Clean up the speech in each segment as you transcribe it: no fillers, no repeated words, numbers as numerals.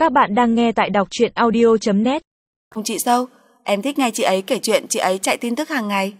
Các bạn đang nghe tại đọc truyện audio.net. Chị dâu, em thích nghe chị ấy kể chuyện chị ấy chạy tin tức hàng ngày.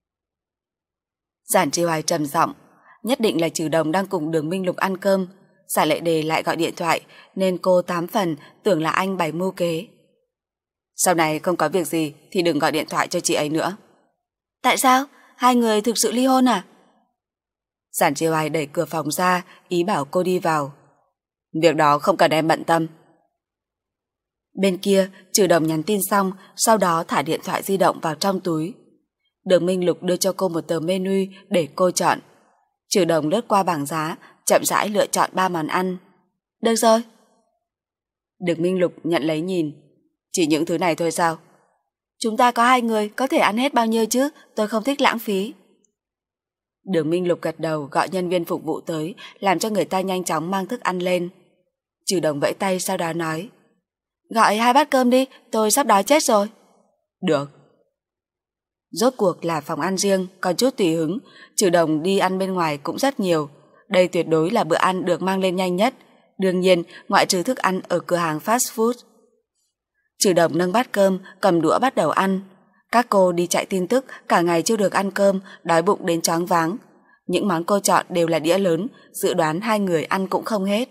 Giản Chi Hoài trầm giọng, nhất định là Trừ Đồng đang cùng Đường Minh Lục ăn cơm. Giả Lệ Đề lại gọi điện thoại nên cô 8 phần tưởng là anh bày mưu kế. Sau này không có việc gì thì đừng gọi điện thoại cho chị ấy nữa. Tại sao? Hai người thực sự ly hôn à? Giản Chi Hoài đẩy cửa phòng ra, ý bảo cô đi vào. Việc đó không cần em bận tâm. Bên kia, Trừ Đồng nhắn tin xong, sau đó thả điện thoại di động vào trong túi. Đường Minh Lục đưa cho cô một tờ menu để cô chọn. Trừ Đồng lướt qua bảng giá, chậm rãi lựa chọn 3 món ăn. Được rồi. Đường Minh Lục nhận lấy nhìn. Chỉ những thứ này thôi sao? Chúng ta có 2 người, có thể ăn hết bao nhiêu chứ, tôi không thích lãng phí. Đường Minh Lục gật đầu gọi nhân viên phục vụ tới, làm cho người ta nhanh chóng mang thức ăn lên. Trừ Đồng vẫy tay sau đó nói, gọi 2 bát cơm đi, tôi sắp đói chết rồi. Được. Rốt cuộc là phòng ăn riêng, còn chút tùy hứng, Trừ Đồng đi ăn bên ngoài cũng rất nhiều. Đây tuyệt đối là bữa ăn được mang lên nhanh nhất, đương nhiên ngoại trừ thức ăn ở cửa hàng fast food. Trừ Đồng nâng bát cơm, cầm đũa bắt đầu ăn. Các cô đi chạy tin tức cả ngày chưa được ăn cơm, đói bụng đến choáng váng. Những món cô chọn đều là đĩa lớn, dự đoán 2 người ăn cũng không hết.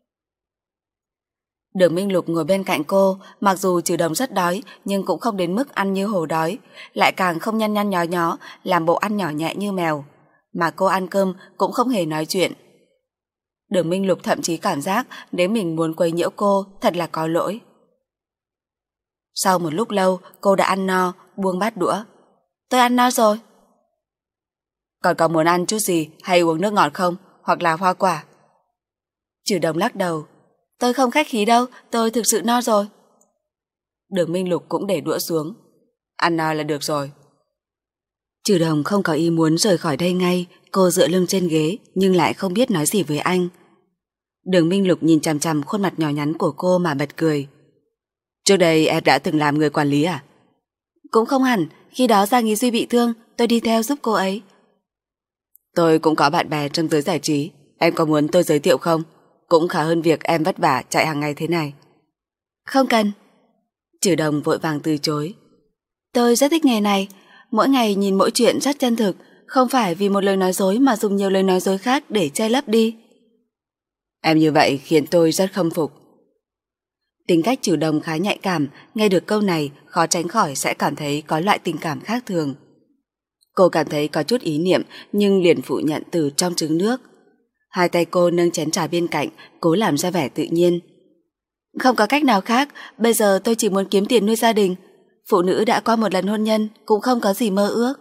Đường Minh Lục ngồi bên cạnh cô, mặc dù Trừ Đồng rất đói nhưng cũng không đến mức ăn như hổ đói, lại càng không nhăn nhăn nhó nhó, làm bộ ăn nhỏ nhẹ như mèo. Mà cô ăn cơm cũng không hề nói chuyện. Đường Minh Lục thậm chí cảm giác nếu mình muốn quấy nhiễu cô thật là có lỗi. Sau một lúc lâu, cô đã ăn no, buông bát đũa. Tôi ăn no rồi. Còn có muốn ăn chút gì hay uống nước ngọt không? Hoặc là hoa quả? Trừ Đồng lắc đầu. Tôi không khách khí đâu, tôi thực sự no rồi. Đường Minh Lục cũng để đũa xuống. Ăn no là được rồi. Trừ Đồng không có ý muốn rời khỏi đây ngay, cô dựa lưng trên ghế nhưng lại không biết nói gì với anh. Đường Minh Lục nhìn chằm chằm khuôn mặt nhỏ nhắn của cô mà bật cười. Trước đây em đã từng làm người quản lý à? Cũng không hẳn, khi đó Giang Ý Duy bị thương, tôi đi theo giúp cô ấy. Tôi cũng có bạn bè trong giới giải trí, em có muốn tôi giới thiệu không? Cũng khá hơn việc em vất vả chạy hàng ngày thế này. Không cần. Trừ Đồng vội vàng từ chối. Tôi rất thích nghề này, mỗi ngày nhìn mỗi chuyện rất chân thực, không phải vì một lời nói dối mà dùng nhiều lời nói dối khác để che lấp đi. Em như vậy khiến tôi rất khâm phục. Tính cách Trừ Đồng khá nhạy cảm, nghe được câu này khó tránh khỏi sẽ cảm thấy có loại tình cảm khác thường. Cô cảm thấy có chút ý niệm nhưng liền phủ nhận từ trong trứng nước. Hai tay cô nâng chén trà bên cạnh, cố làm ra vẻ tự nhiên. Không có cách nào khác, bây giờ tôi chỉ muốn kiếm tiền nuôi gia đình. Phụ nữ đã qua một lần hôn nhân cũng không có gì mơ ước.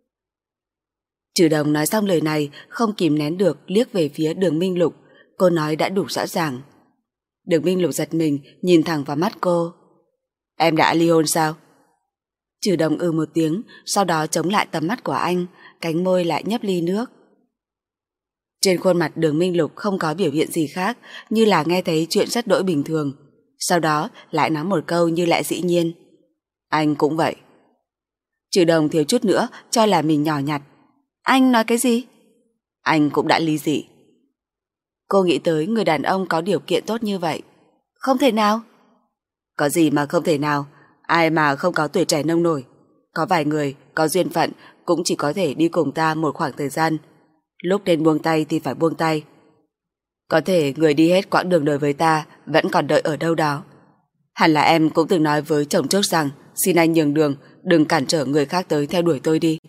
Trừ Đồng nói xong lời này, không kìm nén được liếc về phía Đường Minh Lục. Cô nói đã đủ rõ ràng. Đường Minh Lục giật mình, nhìn thẳng vào mắt cô. Em đã ly hôn sao? Trừ Đồng một tiếng, sau đó chống lại tầm mắt của anh, cánh môi lại nhấp ly nước. Trên khuôn mặt Đường Minh Lục không có biểu hiện gì khác, như là nghe thấy chuyện rất đỗi bình thường. Sau đó lại nói một câu như lẽ dĩ nhiên. Anh cũng vậy. Trừ Đồng thiếu chút nữa cho là mình nhỏ nhặt. Anh nói cái gì? Anh cũng đã ly dị. Cô nghĩ tới người đàn ông có điều kiện tốt như vậy. Không thể nào. Có gì mà không thể nào, ai mà không có tuổi trẻ nông nổi. Có vài người có duyên phận cũng chỉ có thể đi cùng ta một khoảng thời gian. Lúc nên buông tay thì phải buông tay. Có thể người đi hết quãng đường đời với ta vẫn còn đợi ở đâu đó. Hẳn là em cũng từng nói với chồng trước rằng xin anh nhường đường, đừng cản trở người khác tới theo đuổi tôi đi.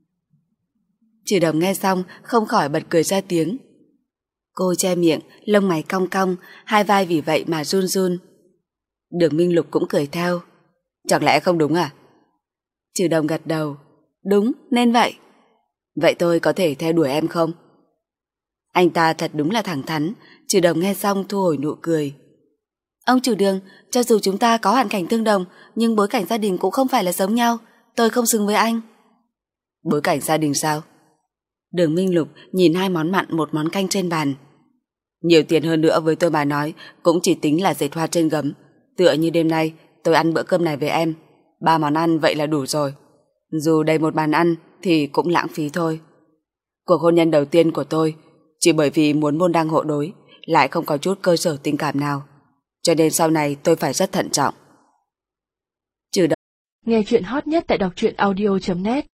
Trừ Đồng nghe xong không khỏi bật cười ra tiếng. Cô che miệng, lông mày cong cong, hai vai vì vậy mà run run. Đường Minh Lục cũng cười theo. Chẳng lẽ không đúng à? Trừ Đồng gật đầu. Đúng, nên vậy. Vậy tôi có thể theo đuổi em không? Anh ta thật đúng là thẳng thắn. Trừ Đồng nghe xong thu hồi nụ cười. Ông chủ Đường, cho dù chúng ta có hoàn cảnh tương đồng, nhưng bối cảnh gia đình cũng không phải là giống nhau. Tôi không xứng với anh. Bối cảnh gia đình sao? Đường Minh Lục nhìn 2 món mặn 1 món canh trên bàn. Nhiều tiền hơn nữa với tôi mà nói cũng chỉ tính là dệt hoa trên gấm. Tựa như đêm nay tôi ăn bữa cơm này với em, 3 món ăn vậy là đủ rồi. Dù đầy một bàn ăn thì cũng lãng phí thôi. Cuộc hôn nhân đầu tiên của tôi chỉ bởi vì muốn môn đăng hộ đối, lại không có chút cơ sở tình cảm nào. cho nên sau này tôi phải rất thận trọng. Trừ Nghe chuyện hot nhất tại đọc truyện audio.net